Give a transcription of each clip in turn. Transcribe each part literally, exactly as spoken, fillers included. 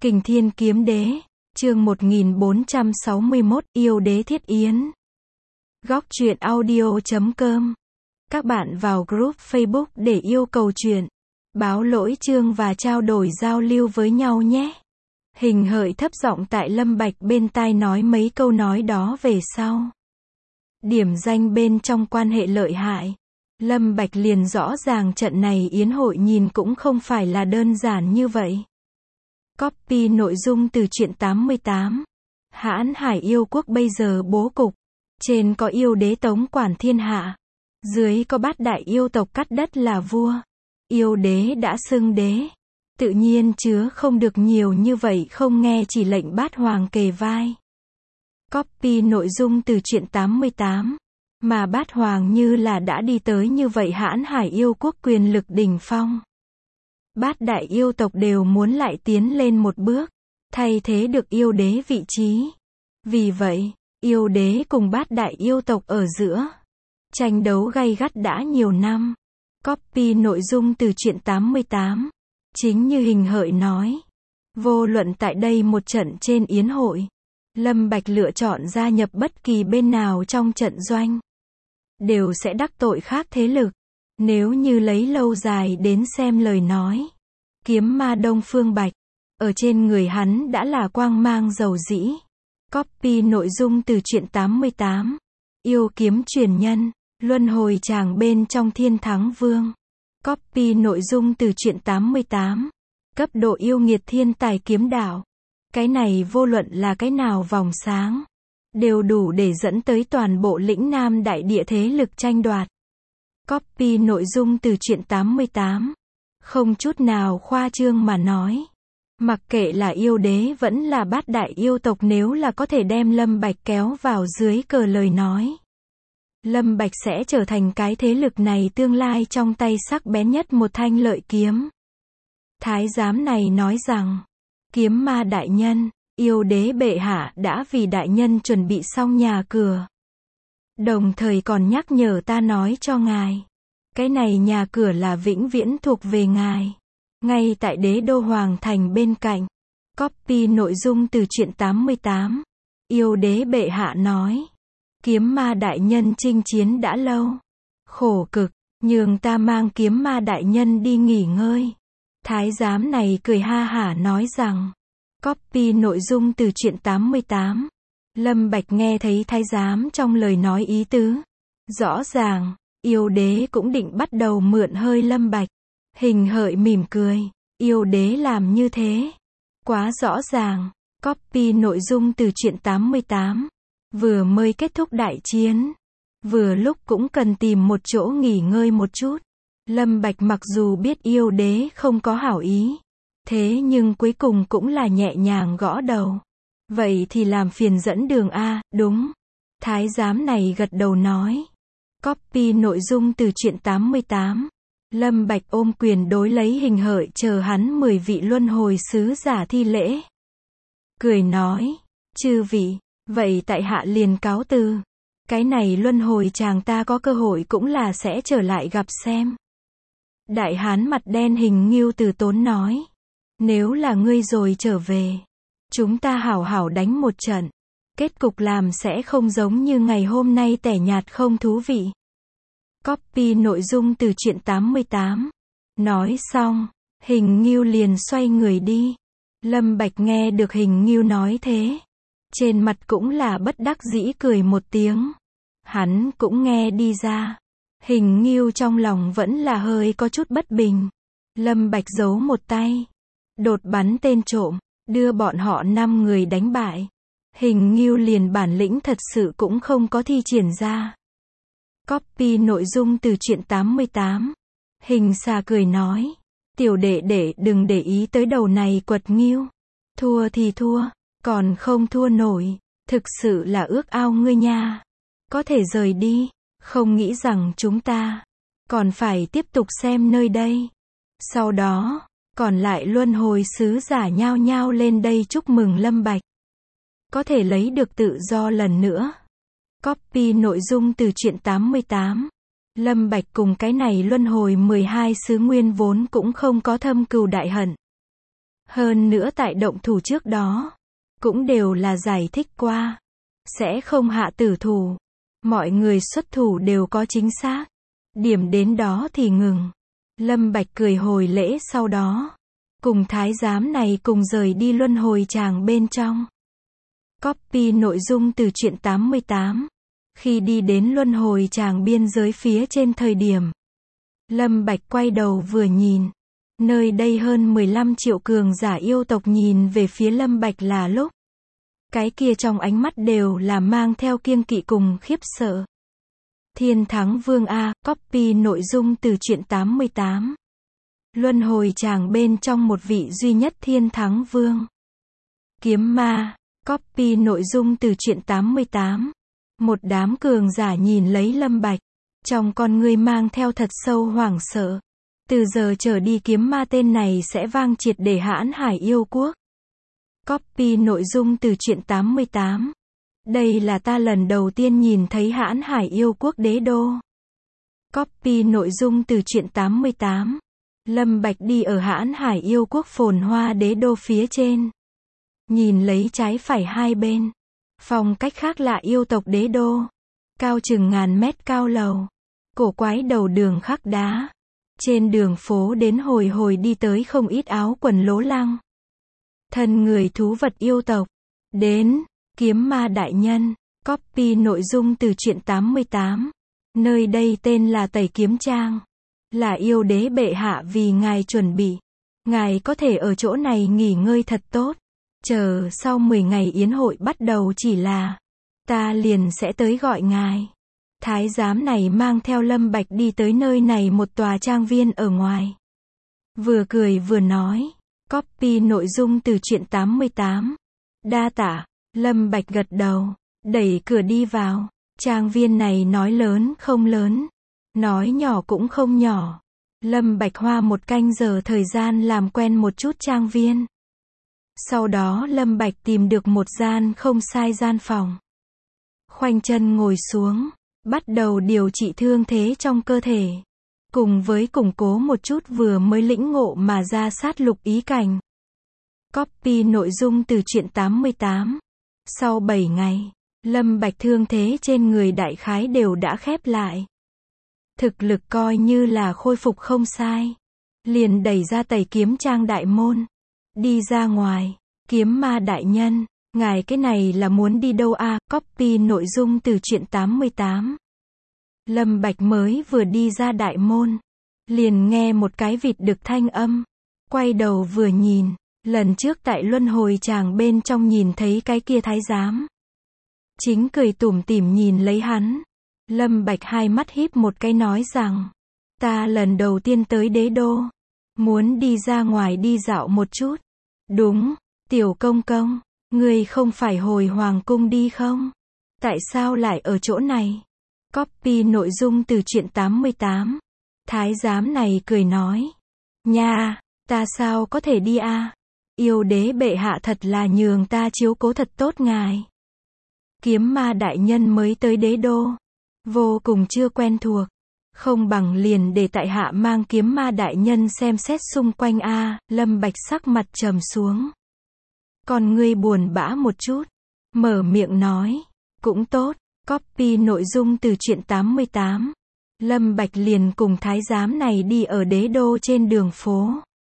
Kình Thiên Kiếm Đế, chương một nghìn bốn trăm sáu mươi mốt, Yêu Đế Thiết Yến. Góc truyện audio chấm com. Các bạn vào group Facebook để yêu cầu truyện, báo lỗi chương và trao đổi giao lưu với nhau nhé. Hình hợi thấp giọng tại Lâm Bạch bên tai nói mấy câu nói đó về sau. Điểm danh bên trong quan hệ lợi hại. Lâm Bạch liền rõ ràng trận này yến hội nhìn cũng không phải là đơn giản như vậy. Copy nội dung từ truyện tám mươi tám. Hãn Hải yêu quốc bây giờ bố cục. Trên có yêu đế tống quản thiên hạ. Dưới có bát đại yêu tộc cắt đất là vua. Yêu đế đã xưng đế. Tự nhiên chứa không được nhiều như vậy không nghe chỉ lệnh bát hoàng kề vai. Copy nội dung từ truyện tám mươi tám. Mà bát hoàng như là đã đi tới như vậy Hãn Hải yêu quốc quyền lực đỉnh phong. Bát đại yêu tộc đều muốn lại tiến lên một bước, thay thế được yêu đế vị trí. Vì vậy, yêu đế cùng bát đại yêu tộc ở giữa tranh đấu gay gắt đã nhiều năm. Copy nội dung từ truyện tám mươi tám. Chính như hình hợi nói, vô luận tại đây một trận trên yến hội, Lâm Bạch lựa chọn gia nhập bất kỳ bên nào trong trận doanh, đều sẽ đắc tội khác thế lực. Nếu như lấy lâu dài đến xem lời nói, kiếm ma Đông Phương Bạch, ở trên người hắn đã là quang mang dầu dĩ. Copy nội dung từ truyện tám mươi tám. Yêu kiếm truyền nhân, luân hồi tràng bên trong Thiên Thắng Vương. Copy nội dung từ truyện tám mươi tám. Cấp độ yêu nghiệt thiên tài kiếm đạo. Cái này vô luận là cái nào vòng sáng, đều đủ để dẫn tới toàn bộ lĩnh Nam đại địa thế lực tranh đoạt. Copy nội dung từ truyện tám mươi tám. Không chút nào khoa trương mà nói. Mặc kệ là yêu đế vẫn là bát đại yêu tộc nếu là có thể đem Lâm Bạch kéo vào dưới cờ lời nói. Lâm Bạch sẽ trở thành cái thế lực này tương lai trong tay sắc bén nhất một thanh lợi kiếm. Thái giám này nói rằng, kiếm ma đại nhân, yêu đế bệ hạ đã vì đại nhân chuẩn bị xong nhà cửa. Đồng thời còn nhắc nhở ta nói cho ngài, cái này nhà cửa là vĩnh viễn thuộc về ngài. Ngay tại đế đô hoàng thành bên cạnh. Copy nội dung từ truyện tám mươi tám. Yêu đế bệ hạ nói, kiếm ma đại nhân chinh chiến đã lâu, khổ cực, nhường ta mang kiếm ma đại nhân đi nghỉ ngơi. Thái giám này cười ha hả nói rằng, copy nội dung từ truyện tám mươi tám. Lâm Bạch nghe thấy thái giám trong lời nói ý tứ. Rõ ràng, yêu đế cũng định bắt đầu mượn hơi Lâm Bạch. Hình hợi mỉm cười, yêu đế làm như thế. Quá rõ ràng. Copy nội dung từ truyện tám mươi tám. Vừa mới kết thúc đại chiến, vừa lúc cũng cần tìm một chỗ nghỉ ngơi một chút. Lâm Bạch mặc dù biết yêu đế không có hảo ý, thế nhưng cuối cùng cũng là nhẹ nhàng gõ đầu. Vậy thì làm phiền dẫn đường a, đúng. Thái giám này gật đầu nói. Copy nội dung từ truyện tám mươi tám. Lâm Bạch ôm quyền đối lấy hình hợi chờ hắn mười vị luân hồi sứ giả thi lễ. Cười nói, chư vị, vậy tại hạ liền cáo từ. Cái này luân hồi chàng ta có cơ hội cũng là sẽ trở lại gặp xem. Đại hán mặt đen Hình Ngưu từ tốn nói, nếu là ngươi rồi trở về, chúng ta hảo hảo đánh một trận. Kết cục làm sẽ không giống như ngày hôm nay tẻ nhạt không thú vị. Copy nội dung từ truyện tám mươi tám. Nói xong, Hình Ngưu liền xoay người đi. Lâm Bạch nghe được Hình Ngưu nói thế, trên mặt cũng là bất đắc dĩ cười một tiếng. Hắn cũng nghe đi ra, Hình Ngưu trong lòng vẫn là hơi có chút bất bình. Lâm Bạch giấu một tay, đột bắn tên trộm, đưa bọn họ năm người đánh bại. Hình Ngưu liền bản lĩnh thật sự cũng không có thi triển ra. Copy nội dung từ truyện tám mươi tám. Hình xà cười nói, tiểu đệ đệ đừng để ý tới đầu này quật ngưu. Thua thì thua, còn không thua nổi, thực sự là ước ao ngươi nha. Có thể rời đi, không nghĩ rằng chúng ta còn phải tiếp tục xem nơi đây. Sau đó, còn lại luân hồi sứ giả nhao nhao lên đây chúc mừng Lâm Bạch có thể lấy được tự do lần nữa. Copy nội dung từ truyện tám mươi tám. Lâm Bạch cùng cái này luân hồi mười hai sứ nguyên vốn cũng không có thâm cừu đại hận. Hơn nữa tại động thủ trước đó, cũng đều là giải thích qua. Sẽ không hạ tử thủ. Mọi người xuất thủ đều có chính xác. Điểm đến đó thì ngừng. Lâm Bạch cười hồi lễ sau đó. Cùng thái giám này cùng rời đi luân hồi tràng bên trong. Copy nội dung từ truyện tám mươi tám. Khi đi đến luân hồi tràng biên giới phía trên thời điểm. Lâm Bạch quay đầu vừa nhìn. Nơi đây hơn mười lăm triệu cường giả yêu tộc nhìn về phía Lâm Bạch là lúc. Cái kia trong ánh mắt đều là mang theo kiêng kỵ cùng khiếp sợ. Thiên Thắng Vương A, copy nội dung từ truyện tám mươi tám. Luân hồi tràng bên trong một vị duy nhất Thiên Thắng Vương. Kiếm ma, copy nội dung từ truyện tám mươi tám. Một đám cường giả nhìn lấy Lâm Bạch. Trong con ngươi mang theo thật sâu hoảng sợ. Từ giờ trở đi kiếm ma tên này sẽ vang triệt để hãn hải yêu quốc. Copy nội dung từ truyện tám mươi tám. Đây là ta lần đầu tiên nhìn thấy hãn hải yêu quốc đế đô. Copy nội dung từ truyện tám mươi tám. Lâm Bạch đi ở hãn hải yêu quốc phồn hoa đế đô phía trên. Nhìn lấy trái phải hai bên. Phong cách khác lạ yêu tộc đế đô. Cao chừng ngàn mét cao lầu. Cổ quái đầu đường khắc đá. Trên đường phố đến hồi hồi đi tới không ít áo quần lố lăng. Thân người thú vật yêu tộc. Đến, kiếm ma đại nhân. Copy nội dung từ truyện tám mươi tám. Nơi đây tên là Tẩy Kiếm Trang. Là yêu đế bệ hạ vì ngài chuẩn bị. Ngài có thể ở chỗ này nghỉ ngơi thật tốt. Chờ sau mười ngày yến hội bắt đầu chỉ là. Ta liền sẽ tới gọi ngài. Thái giám này mang theo Lâm Bạch đi tới nơi này một tòa trang viên ở ngoài. Vừa cười vừa nói. Copy nội dung từ truyện tám mươi tám. Đa tạ. Lâm Bạch gật đầu. Đẩy cửa đi vào. Trang viên này nói lớn không lớn. Nói nhỏ cũng không nhỏ. Lâm Bạch hoa một canh giờ thời gian làm quen một chút trang viên. Sau đó Lâm Bạch tìm được một gian không sai gian phòng. Khoanh chân ngồi xuống. Bắt đầu điều trị thương thế trong cơ thể. Cùng với củng cố một chút vừa mới lĩnh ngộ mà ra sát lục ý cảnh. Copy nội dung từ truyện tám mươi tám. Sau bảy ngày, Lâm Bạch thương thế trên người đại khái đều đã khép lại. Thực lực coi như là khôi phục không sai. Liền đẩy ra Tẩy Kiếm Trang đại môn. Đi ra ngoài, kiếm ma đại nhân. Ngài cái này là muốn đi đâu a? À? Copy nội dung từ truyện tám mươi tám. Lâm Bạch mới vừa đi ra đại môn. Liền nghe một cái vịt đực thanh âm. Quay đầu vừa nhìn. Lần trước tại luân hồi tràng bên trong nhìn thấy cái kia thái giám. Chính cười tủm tỉm nhìn lấy hắn. Lâm Bạch hai mắt híp một cái nói rằng. Ta lần đầu tiên tới đế đô. Muốn đi ra ngoài đi dạo một chút. Đúng, tiểu công công. Ngươi không phải hồi hoàng cung đi không? Tại sao lại ở chỗ này? Copy nội dung từ truyện tám mươi tám. Thái giám này cười nói. Nha, ta sao có thể đi a? À? Yêu đế bệ hạ thật là nhường ta chiếu cố thật tốt ngài. Kiếm ma đại nhân mới tới đế đô. Vô cùng chưa quen thuộc. Không bằng liền để tại hạ mang kiếm ma đại nhân xem xét xung quanh a. À, Lâm Bạch sắc mặt trầm xuống. Còn ngươi buồn bã một chút. Mở miệng nói. Cũng tốt. Copy nội dung từ truyện tám mươi tám. Lâm Bạch liền cùng thái giám này đi ở đế đô trên đường phố.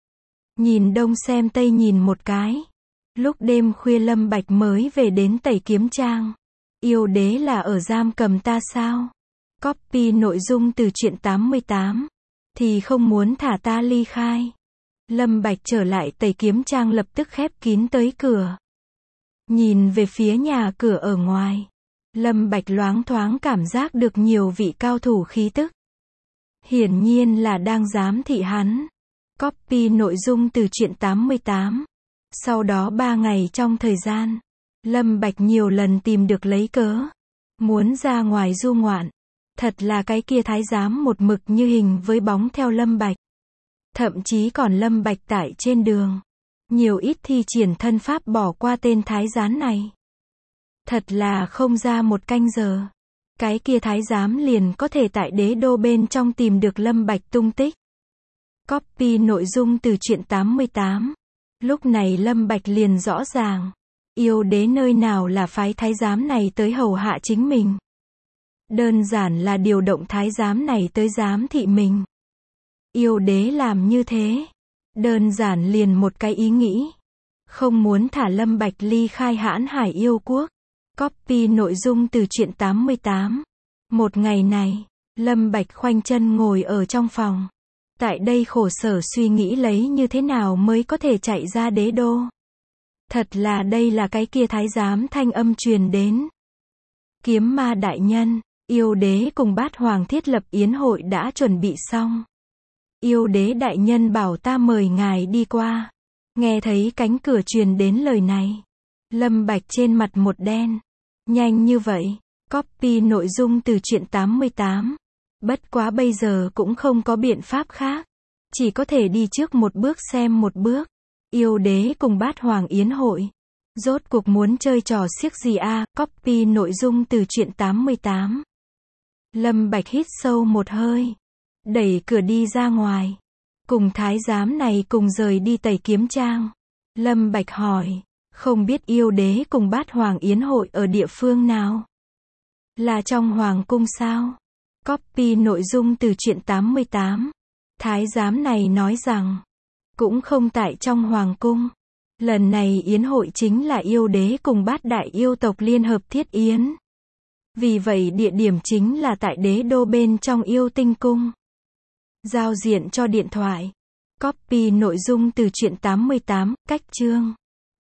Nhìn đông xem tây nhìn một cái. Lúc đêm khuya Lâm Bạch mới về đến Tẩy Kiếm Trang. Yêu đế là ở giam cầm ta sao? Copy nội dung từ truyện tám mươi tám. Thì không muốn thả ta ly khai. Lâm Bạch trở lại Tẩy Kiếm Trang lập tức khép kín tới cửa. Nhìn về phía nhà cửa ở ngoài. Lâm Bạch loáng thoáng cảm giác được nhiều vị cao thủ khí tức. Hiển nhiên là đang giám thị hắn. Copy nội dung từ truyện tám mươi tám. Sau đó ba ngày trong thời gian, Lâm Bạch nhiều lần tìm được lấy cớ. Muốn ra ngoài du ngoạn. Thật là cái kia thái giám một mực như hình với bóng theo Lâm Bạch. Thậm chí còn Lâm Bạch tại trên đường. Nhiều ít thi triển thân pháp bỏ qua tên thái giám này. Thật là không ra một canh giờ. Cái kia thái giám liền có thể tại đế đô bên trong tìm được Lâm Bạch tung tích. Copy nội dung từ truyện tám mươi tám. Lúc này Lâm Bạch liền rõ ràng. Yêu đế nơi nào là phái thái giám này tới hầu hạ chính mình. Đơn giản là điều động thái giám này tới giám thị mình. Yêu đế làm như thế. Đơn giản liền một cái ý nghĩ. Không muốn thả Lâm Bạch ly khai Hãn Hải yêu quốc. Copy nội dung từ truyện tám mươi tám. Một ngày này, Lâm Bạch khoanh chân ngồi ở trong phòng. Tại đây khổ sở suy nghĩ lấy như thế nào mới có thể chạy ra đế đô. Thật là đây là cái kia thái giám thanh âm truyền đến. Kiếm ma đại nhân, yêu đế cùng bát hoàng thiết lập yến hội đã chuẩn bị xong. Yêu đế đại nhân bảo ta mời ngài đi qua. Nghe thấy cánh cửa truyền đến lời này. Lâm Bạch trên mặt một đen. Nhanh như vậy. Copy nội dung từ truyện tám mươi tám. Bất quá bây giờ cũng không có biện pháp khác. Chỉ có thể đi trước một bước xem một bước. Yêu đế cùng bát hoàng yến hội. Rốt cuộc muốn chơi trò xiếc gì a? À? Copy nội dung từ truyện tám mươi tám. Lâm Bạch hít sâu một hơi. Đẩy cửa đi ra ngoài. Cùng thái giám này cùng rời đi Tẩy Kiếm Trang. Lâm Bạch hỏi. Không biết yêu đế cùng bát hoàng yến hội ở địa phương nào? Là trong hoàng cung sao? Copy nội dung từ truyện tám mươi tám. Thái giám này nói rằng. Cũng không tại trong hoàng cung. Lần này yến hội chính là yêu đế cùng bát đại yêu tộc liên hợp thiết yến. Vì vậy địa điểm chính là tại đế đô bên trong yêu tinh cung. Giao diện cho điện thoại. Copy nội dung từ truyện tám mươi tám, cách chương.